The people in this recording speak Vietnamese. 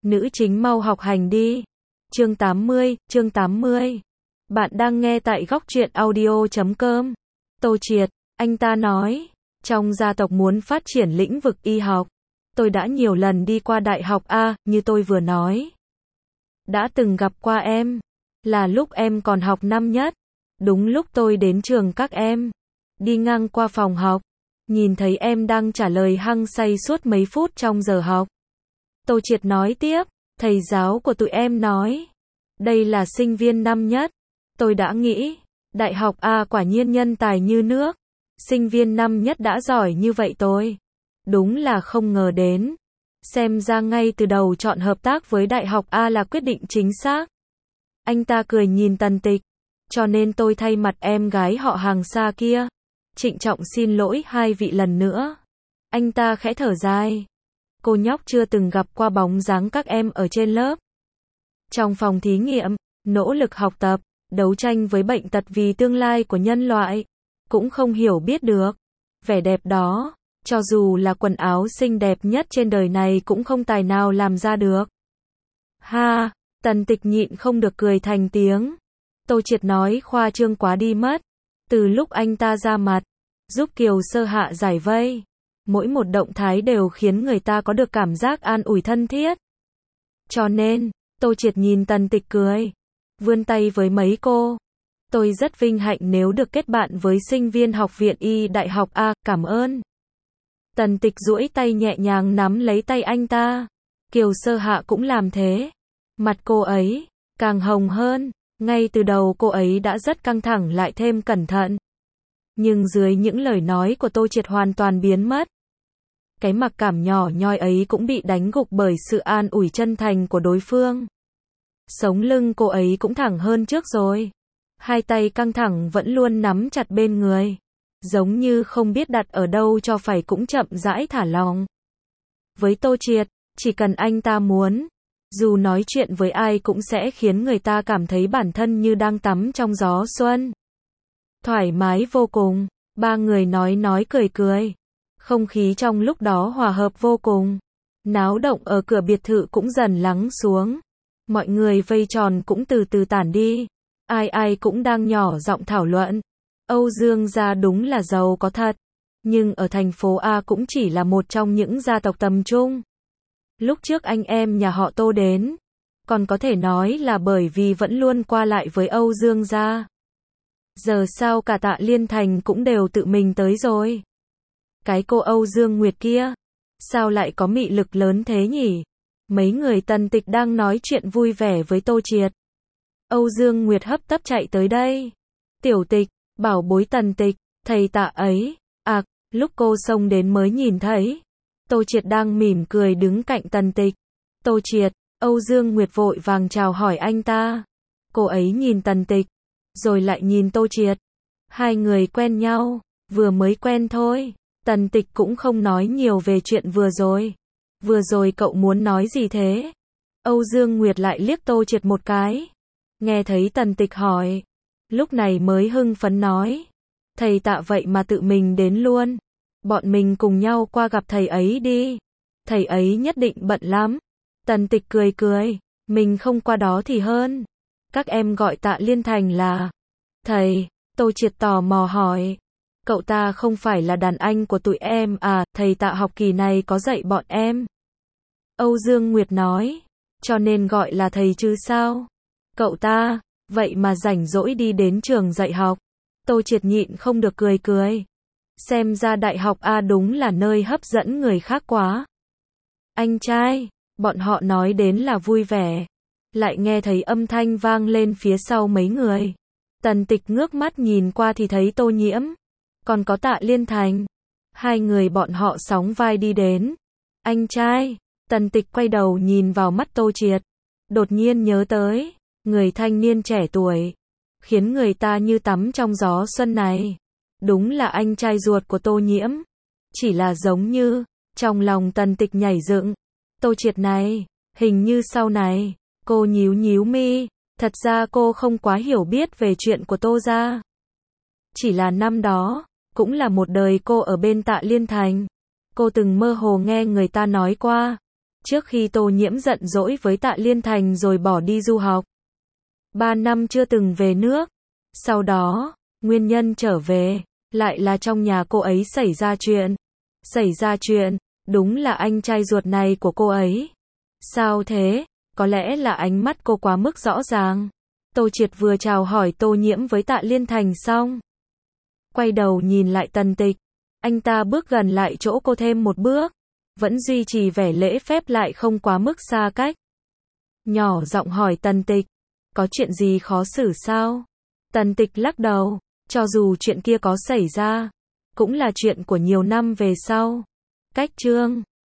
Nữ chính mau học hành đi. Chương 80. Bạn đang nghe tại góc truyện audio.com. Tô Triệt, anh ta nói, trong gia tộc muốn phát triển lĩnh vực y học. Tôi đã nhiều lần đi qua đại học A, như tôi vừa nói. Đã từng gặp qua em, là lúc em còn học năm nhất. Đúng lúc tôi đến trường các em, đi ngang qua phòng học, nhìn thấy em đang trả lời hăng say suốt mấy phút trong giờ học. Tô Triệt nói tiếp, thầy giáo của tụi em nói, đây là sinh viên năm nhất. Tôi đã nghĩ, đại học A quả nhiên nhân tài như nước. Sinh viên năm nhất đã giỏi như vậy tôi. Đúng là không ngờ đến. Xem ra ngay từ đầu chọn hợp tác với đại học A là quyết định chính xác. Anh ta cười nhìn Tần Tịch. Cho nên tôi thay mặt em gái họ hàng xa kia, trịnh trọng xin lỗi hai vị lần nữa. Anh ta khẽ thở dài. Cô nhóc chưa từng gặp qua bóng dáng các em ở trên lớp. Trong phòng thí nghiệm, nỗ lực học tập, đấu tranh với bệnh tật vì tương lai của nhân loại. Cũng không hiểu biết được. Vẻ đẹp đó, cho dù là quần áo xinh đẹp nhất trên đời này cũng không tài nào làm ra được. Ha, Tần Tịch nhịn không được cười thành tiếng. Tô Triệt nói khoa trương quá đi mất. Từ lúc anh ta ra mặt, giúp Kiều Sơ Hạ giải vây, mỗi một động thái đều khiến người ta có được cảm giác an ủi thân thiết. Cho nên, Tô Triệt nhìn Tần Tịch cười, vươn tay với mấy cô. Tôi rất vinh hạnh nếu được kết bạn với sinh viên học viện Y Đại học A, cảm ơn. Tần Tịch duỗi tay nhẹ nhàng nắm lấy tay anh ta. Kiều Sơ Hạ cũng làm thế. Mặt cô ấy càng hồng hơn. Ngay từ đầu cô ấy đã rất căng thẳng lại thêm cẩn thận. Nhưng dưới những lời nói của Tô Triệt hoàn toàn biến mất. Cái mặc cảm nhỏ nhoi ấy cũng bị đánh gục bởi sự an ủi chân thành của đối phương. Sống lưng cô ấy cũng thẳng hơn trước rồi. Hai tay căng thẳng vẫn luôn nắm chặt bên người. Giống như không biết đặt ở đâu cho phải cũng chậm rãi thả lỏng. Với Tô Triệt, chỉ cần anh ta muốn, dù nói chuyện với ai cũng sẽ khiến người ta cảm thấy bản thân như đang tắm trong gió xuân. Thoải mái vô cùng, ba người nói cười cười. Không khí trong lúc đó hòa hợp vô cùng. Náo động ở cửa biệt thự cũng dần lắng xuống. Mọi người vây tròn cũng từ từ tản đi. Ai cũng đang nhỏ giọng thảo luận. Âu Dương gia đúng là giàu có thật. Nhưng ở thành phố A cũng chỉ là một trong những gia tộc tầm trung. Lúc trước anh em nhà họ Tô đến, còn có thể nói là bởi vì vẫn luôn qua lại với Âu Dương gia. Giờ sao cả Tạ Liên Thành cũng đều tự mình tới rồi. Cái cô Âu Dương Nguyệt kia, sao lại có mị lực lớn thế nhỉ? Mấy người Tần Tịch đang nói chuyện vui vẻ với Tô Triệt. Âu Dương Nguyệt hấp tấp chạy tới đây. Tiểu Tịch, bảo bối Tần Tịch, thầy Tạ ấy. Lúc cô xông đến mới nhìn thấy. Tô Triệt đang mỉm cười đứng cạnh Tần Tịch. Tô Triệt, Âu Dương Nguyệt vội vàng chào hỏi anh ta. Cô ấy nhìn Tần Tịch, rồi lại nhìn Tô Triệt. Hai người quen nhau, vừa mới quen thôi. Tần Tịch cũng không nói nhiều về chuyện vừa rồi. Vừa rồi cậu muốn nói gì thế? Âu Dương Nguyệt lại liếc Tô Triệt một cái. Nghe thấy Tần Tịch hỏi, lúc này mới hưng phấn nói. Thầy Tạ vậy mà tự mình đến luôn. Bọn mình cùng nhau qua gặp thầy ấy đi. Thầy ấy nhất định bận lắm. Tần Tịch cười cười. Mình không qua đó thì hơn. Các em gọi Tạ Liên Thành là thầy. Tô Triệt tò mò hỏi. Cậu ta không phải là đàn anh của tụi em à? Thầy Tạ học kỳ này có dạy bọn em. Âu Dương Nguyệt nói. Cho nên gọi là thầy chứ sao? Cậu ta, vậy mà rảnh rỗi đi đến trường dạy học. Tô Triệt nhịn không được cười cười. Xem ra đại học A đúng là nơi hấp dẫn người khác quá. Anh trai, bọn họ nói đến là vui vẻ. Lại nghe thấy âm thanh vang lên phía sau mấy người. Tần Tịch ngước mắt nhìn qua thì thấy Tô Nhiễm. Còn có Tạ Liên Thành. Hai người bọn họ sóng vai đi đến. Anh trai, Tần Tịch quay đầu nhìn vào mắt Tô Triệt. Đột nhiên nhớ tới, người thanh niên trẻ tuổi. Khiến người ta như tắm trong gió xuân này. Đúng là anh trai ruột của Tô Nhiễm. Chỉ là giống như, trong lòng Tần Tịch nhảy dựng. Tô Triệt này, hình như sau này, cô nhíu nhíu mi. Thật ra cô không quá hiểu biết về chuyện của Tô gia. Chỉ là năm đó, cũng là một đời cô ở bên Tạ Liên Thành. Cô từng mơ hồ nghe người ta nói qua. trước khi Tô Nhiễm giận dỗi với Tạ Liên Thành rồi bỏ đi du học. 3 năm chưa từng về nước. Sau đó, nguyên nhân trở về, lại là trong nhà cô ấy xảy ra chuyện. Xảy ra chuyện, đúng là anh trai ruột này của cô ấy. Sao thế? Có lẽ là ánh mắt cô quá mức rõ ràng. Tô Triệt vừa chào hỏi Tô Nhiễm với Tạ Liên Thành xong, quay đầu nhìn lại Tần Tịch. Anh ta bước gần lại chỗ cô thêm một bước, vẫn duy trì vẻ lễ phép lại không quá mức xa cách. Nhỏ giọng hỏi Tần Tịch, có chuyện gì khó xử sao? Tần Tịch lắc đầu, cho dù chuyện kia có xảy ra, cũng là chuyện của nhiều năm về sau. Cách chương